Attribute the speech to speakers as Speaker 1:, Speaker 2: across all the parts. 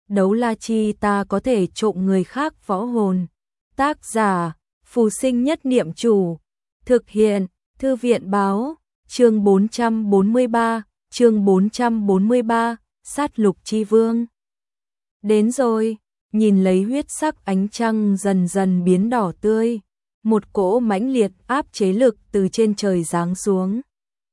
Speaker 1: Đấu la chi ta có thể trộm người khác võ hồn. Tác giả, Phù Sinh Nhất Niệm Chủ. Thực hiện, Thư viện báo, chương 443, Sát lục chi vương. Đến rồi, nhìn lấy huyết sắc ánh trăng dần dần biến đỏ tươi, một cỗ mãnh liệt áp chế lực từ trên trời giáng xuống.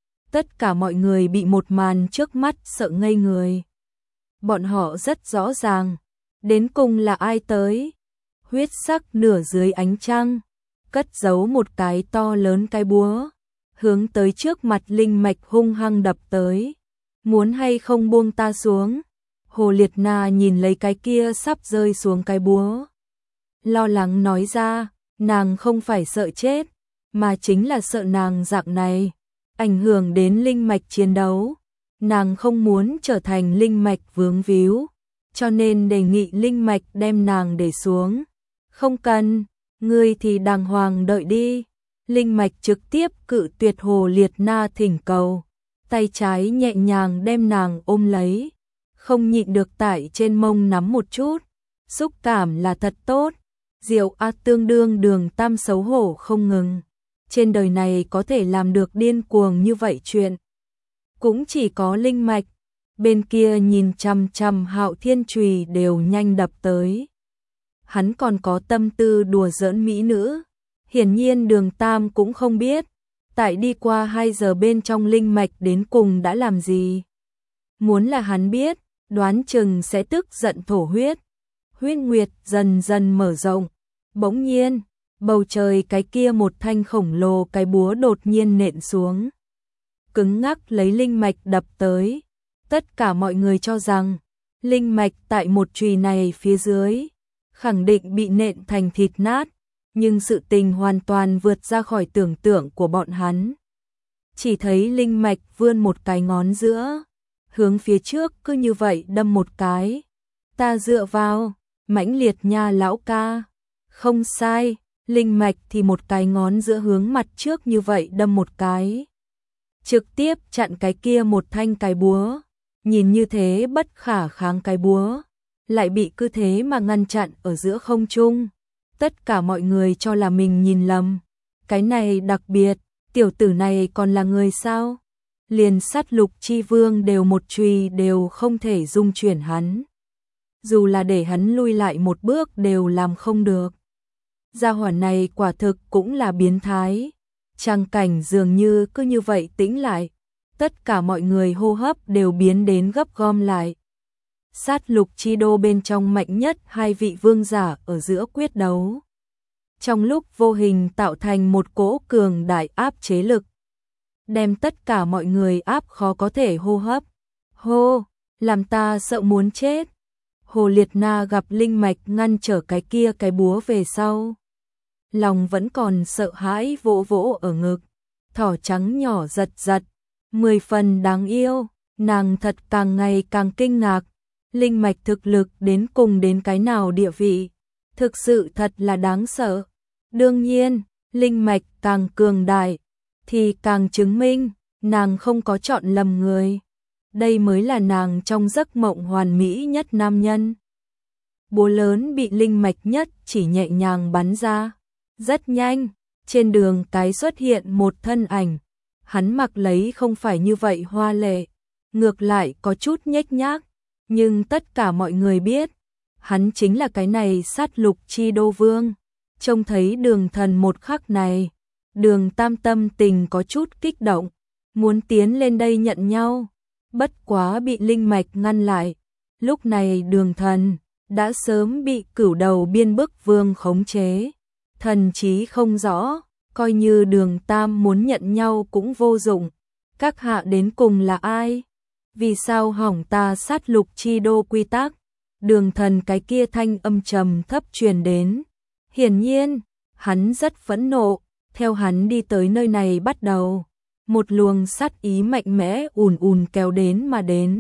Speaker 1: Tất cả mọi người bị một màn trước mắt sợ ngây người. Bọn họ rất rõ ràng, đến cùng là ai tới. Huyết sắc nửa dưới ánh trăng, cất giấu một cái to lớn cái búa, hướng tới trước mặt linh mạch hung hăng đập tới. Muốn hay không buông ta xuống? Hồ Liệt Na nhìn lấy cái kia sắp rơi xuống cái búa, lo lắng nói ra, nàng không phải sợ chết, mà chính là sợ nàng dạng này ảnh hưởng đến linh mạch chiến đấu. Nàng không muốn trở thành linh mạch vướng víu, cho nên đề nghị linh mạch đem nàng để xuống. Không cần, ngươi thì đàng hoàng đợi đi. Linh mạch trực tiếp cự tuyệt Hồ Liệt Na thỉnh cầu, tay trái nhẹ nhàng đem nàng ôm lấy, không nhịn được tại trên mông nắm một chút, xúc cảm là thật tốt. Diệu A tương đương Đường Tam xấu hổ không ngừng. Trên đời này có thể làm được điên cuồng như vậy chuyện, cũng chỉ có linh mạch. Bên kia nhìn chằm chằm Hạo Thiên chùy đều nhanh đập tới. Hắn còn có tâm tư đùa giỡn mỹ nữ. Hiển nhiên Đường Tam cũng không biết, tại đi qua 2 giờ bên trong linh mạch đến cùng đã làm gì. Muốn là hắn biết, đoán chừng sẽ tức giận thổ huyết. Huyết nguyệt dần dần mở rộng. Bỗng nhiên, bầu trời cái kia một thanh khổng lồ cái búa đột nhiên nện xuống, cứng ngắc lấy linh mạch đập tới. Tất cả mọi người cho rằng linh mạch tại một chùy này phía dưới khẳng định bị nện thành thịt nát, nhưng sự tình hoàn toàn vượt ra khỏi tưởng tượng của bọn hắn. Chỉ thấy linh mạch vươn một cái ngón giữa, hướng phía trước cứ như vậy đâm một cái. Ta dựa vào, mãnh liệt nha lão ca. Không sai, linh mạch thì một cái ngón giữa hướng mặt trước như vậy đâm một cái, trực tiếp chặn cái kia một thanh cái búa. Nhìn như thế bất khả kháng cái búa, lại bị cứ thế mà ngăn chặn ở giữa không trung. Tất cả mọi người cho là mình nhìn lầm. Cái này đặc biệt, tiểu tử này còn là người sao? Liền sát lục chi vương đều một chùy đều không thể dung chuyển hắn. Dù là để hắn lui lại một bước đều làm không được. Gia hỏa này quả thực cũng là biến thái. Trang cảnh dường như cứ như vậy tĩnh lại. Tất cả mọi người hô hấp đều biến đến gấp gom lại. Sát lục chi đô bên trong mạnh nhất 2 vị vương giả ở giữa quyết đấu. Trong lúc vô hình tạo thành một cỗ cường đại áp chế lực, đem tất cả mọi người áp khó có thể hô hấp. Hô, làm ta sợ muốn chết. Hồ Liệt Na gặp linh mạch ngăn trở cái kia cái búa về sau, lòng vẫn còn sợ hãi vỗ vỗ ở ngực. Thỏ trắng nhỏ giật giật, 10 phần đáng yêu. Nàng thật càng ngày càng kinh ngạc, linh mạch thực lực đến cùng đến cái nào địa vị, thực sự thật là đáng sợ. Đương nhiên, linh mạch càng cường đại thì càng chứng minh nàng không có chọn lầm người. Đây mới là nàng trong giấc mộng hoàn mỹ nhất nam nhân. Búa lớn bị linh mạch nhất chỉ nhẹ nhàng bắn ra. Rất nhanh, trên đường cái xuất hiện một thân ảnh. Hắn mặc lấy không phải như vậy hoa lệ, ngược lại có chút nhếch nhác, nhưng tất cả mọi người biết, hắn chính là cái này sát lục chi đô vương. Trông thấy Đường Thần một khắc này, Đường Tam tâm tình có chút kích động, muốn tiến lên đây nhận nhau, bất quá bị linh mạch ngăn lại. Lúc này Đường Thần đã sớm bị Cửu Đầu Biên Bức Vương khống chế, thần trí không rõ, coi như Đường Tam muốn nhận nhau cũng vô dụng. Các hạ đến cùng là ai? Vì sao hỏng ta sát lục chi đô quy tắc? Đường Thần cái kia thanh âm trầm thấp truyền đến. Hiển nhiên, hắn rất phẫn nộ. Theo hắn đi tới nơi này bắt đầu, một luồng sát ý mạnh mẽ ùn ùn kéo đến mà đến,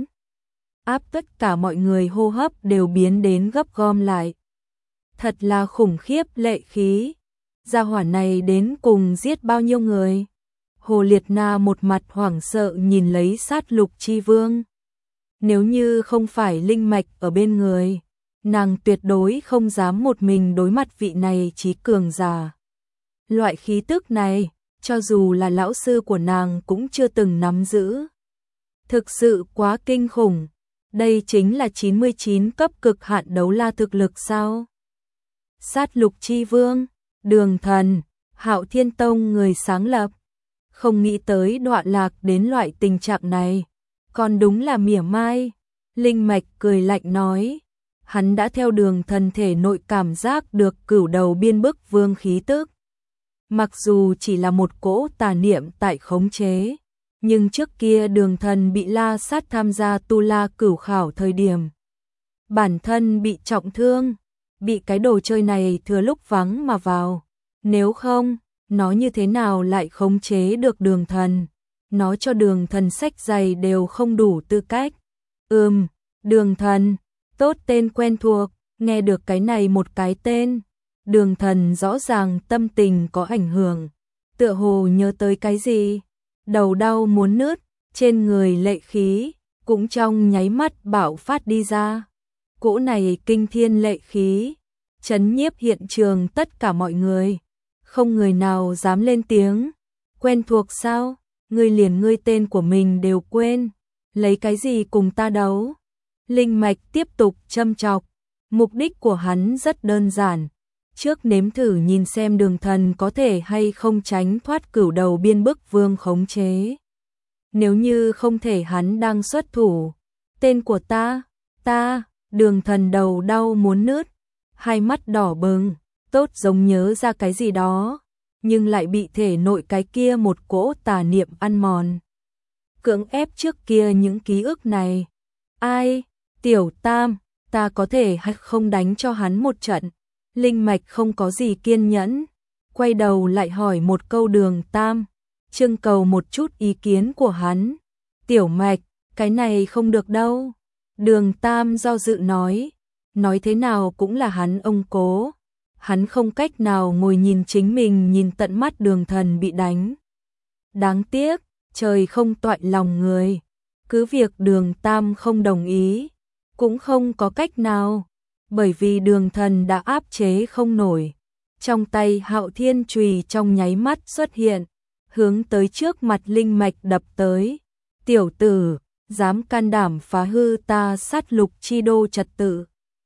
Speaker 1: áp tất cả mọi người hô hấp đều biến đến gấp gom lại. Thật là khủng khiếp lệ khí. Gia hỏa này đến cùng giết bao nhiêu người? Hồ Liệt Na một mặt hoảng sợ nhìn lấy sát lục chi vương. Nếu như không phải linh mạch ở bên người, nàng tuyệt đối không dám một mình đối mặt vị này trí cường giả. Loại khí tức này, cho dù là lão sư của nàng cũng chưa từng nắm giữ. Thực sự quá kinh khủng, đây chính là 99 cấp cực hạn đấu la thực lực sao? Sát lục chi vương, Đường Thần, Hạo Thiên Tông người sáng lập, không nghĩ tới đoạn lạc đến loại tình trạng này, còn đúng là mỉa mai. Linh Mạch cười lạnh nói, hắn đã theo Đường Thần thể nội cảm giác được cửu đầu biên bức vương khí tức. Mặc dù chỉ là một cỗ tà niệm tại khống chế, nhưng trước kia Đường Thần bị la sát tham gia tu la cửu khảo thời điểm. Bản thân bị trọng thương, bị cái đồ chơi này thừa lúc vắng mà vào. Nếu không, nó như thế nào lại khống chế được Đường Thần? Nó cho Đường Thần sách giày đều không đủ tư cách. Đường Thần, tốt tên quen thuộc, nghe được cái này một cái tên. Đường Thần rõ ràng tâm tình có ảnh hưởng, tựa hồ nhớ tới cái gì, đầu đau muốn nứt, trên người lệ khí cũng trong nháy mắt bạo phát đi ra. Cỗ này kinh thiên lệ khí, chấn nhiếp hiện trường tất cả mọi người, không người nào dám lên tiếng. Quen thuộc sao? Ngươi liền ngươi tên của mình đều quên, lấy cái gì cùng ta đấu? Linh Mạch tiếp tục châm chọc, mục đích của hắn rất đơn giản. Trước nếm thử nhìn xem Đường Thần có thể hay không tránh thoát cửu đầu biên bức vương khống chế. Nếu như không thể hắn đang xuất thủ. Tên của ta, Đường Thần đầu đau muốn nứt, hai mắt đỏ bừng, tốt giống nhớ ra cái gì đó, nhưng lại bị thể nội cái kia một cỗ tà niệm ăn mòn. Cưỡng ép trước kia những ký ức này. Ai, Tiểu Tam, ta có thể hay không đánh cho hắn một trận? Linh Mạch không có gì kiên nhẫn, quay đầu lại hỏi một câu Đường Tam, trưng cầu một chút ý kiến của hắn. Tiểu Mạch, cái này không được đâu. Đường Tam do dự nói thế nào cũng là hắn ông cố. Hắn không cách nào ngồi nhìn chính mình nhìn tận mắt Đường Thần bị đánh. Đáng tiếc, trời không toại lòng người. Cứ việc Đường Tam không đồng ý, cũng không có cách nào. Bởi vì Đường Thần đã áp chế không nổi. Trong tay Hạo Thiên chùy trong nháy mắt xuất hiện, hướng tới trước mặt Linh Mạch đập tới. Tiểu tử, dám can đảm phá hư ta sát lục chi đô trật tự.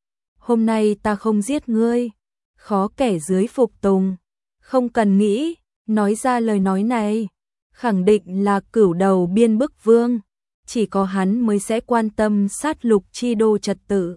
Speaker 1: Hôm nay ta không giết ngươi, khó kẻ dưới phục tùng. Không cần nghĩ, nói ra lời nói này, khẳng định là cửu đầu biên bức vương. Chỉ có hắn mới sẽ quan tâm sát lục chi đô trật tự.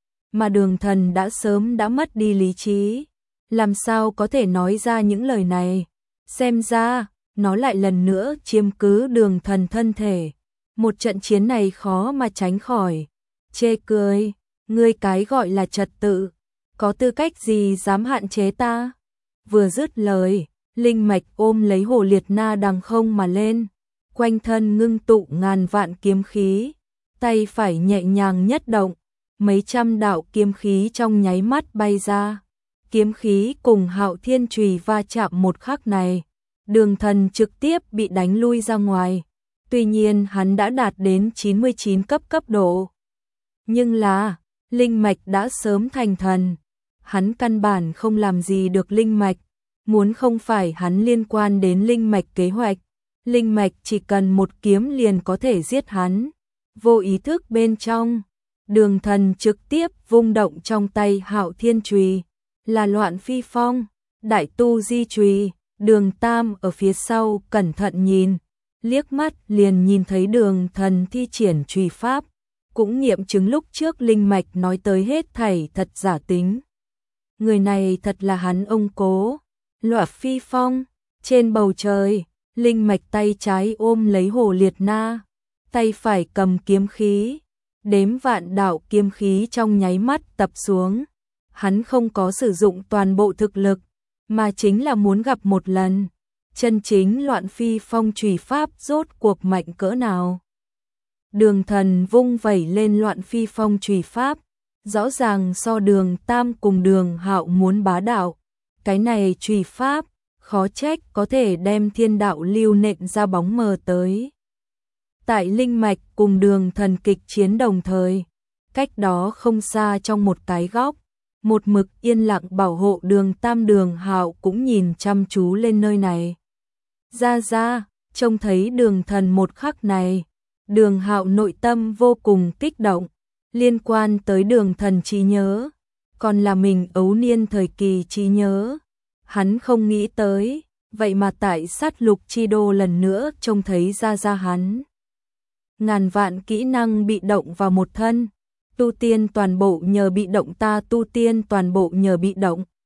Speaker 1: Mà Đường Thần đã sớm đã mất đi lý trí, làm sao có thể nói ra những lời này. Xem ra, nó lại lần nữa chiếm cứ Đường Thần thân thể. Một trận chiến này khó mà tránh khỏi. Chê cười, ngươi cái gọi là trật tự, có tư cách gì dám hạn chế ta? Vừa dứt lời, Linh Mạch ôm lấy Hồ Liệt Na đằng không mà lên, quanh thân ngưng tụ ngàn vạn kiếm khí, tay phải nhẹ nhàng nhất động, mấy trăm đạo kiếm khí trong nháy mắt bay ra. Kiếm khí cùng Hạo Thiên chùy va chạm một khắc này, Đường Thần trực tiếp bị đánh lui ra ngoài. Tuy nhiên hắn đã đạt đến 99 cấp độ. Nhưng là, Linh Mạch đã sớm thành thần. Hắn căn bản không làm gì được Linh Mạch. Muốn không phải hắn liên quan đến Linh Mạch kế hoạch, Linh Mạch chỉ cần một kiếm liền có thể giết hắn. Vô ý thức bên trong, Đường Thần trực tiếp vung động trong tay Hạo Thiên chùy, là Loạn Phi Phong, Đại Tu Di chùy. Đường Tam ở phía sau cẩn thận nhìn, liếc mắt liền nhìn thấy Đường Thần thi triển chùy pháp, cũng nghiệm chứng lúc trước Linh Mạch nói tới hết thảy thật giả tính. Người này thật là hắn ông cố. Loạn Phi Phong, trên bầu trời, Linh Mạch tay trái ôm lấy Hồ Liệt Na, tay phải cầm kiếm khí, đếm vạn đạo kiếm khí trong nháy mắt tập xuống. Hắn không có sử dụng toàn bộ thực lực, mà chính là muốn gặp một lần chân chính Loạn Phi Phong chùy pháp rốt cuộc mạnh cỡ nào. Đường Thần vung vẩy lên Loạn Phi Phong chùy pháp, rõ ràng so Đường Tam cùng Đường Hạo muốn bá đạo. Cái này chùy pháp, khó trách có thể đem thiên đạo lưu nện ra bóng mờ tới. Tại Linh Mạch cùng Đường Thần kịch chiến đồng thời, cách đó không xa trong một cái góc, một mực yên lặng bảo hộ Đường Tam Đường Hạo cũng nhìn chăm chú lên nơi này. Ra, trông thấy Đường Thần một khắc này, Đường Hạo nội tâm vô cùng kích động, liên quan tới Đường Thần trí nhớ, còn là mình ấu niên thời kỳ trí nhớ. Hắn không nghĩ tới, vậy mà tại Sát Lục Chi Đô lần nữa trông thấy ra hắn. Ngàn vạn kỹ năng bị động vào một thân, tu tiên toàn bộ nhờ bị động, ta tu tiên toàn bộ nhờ bị động.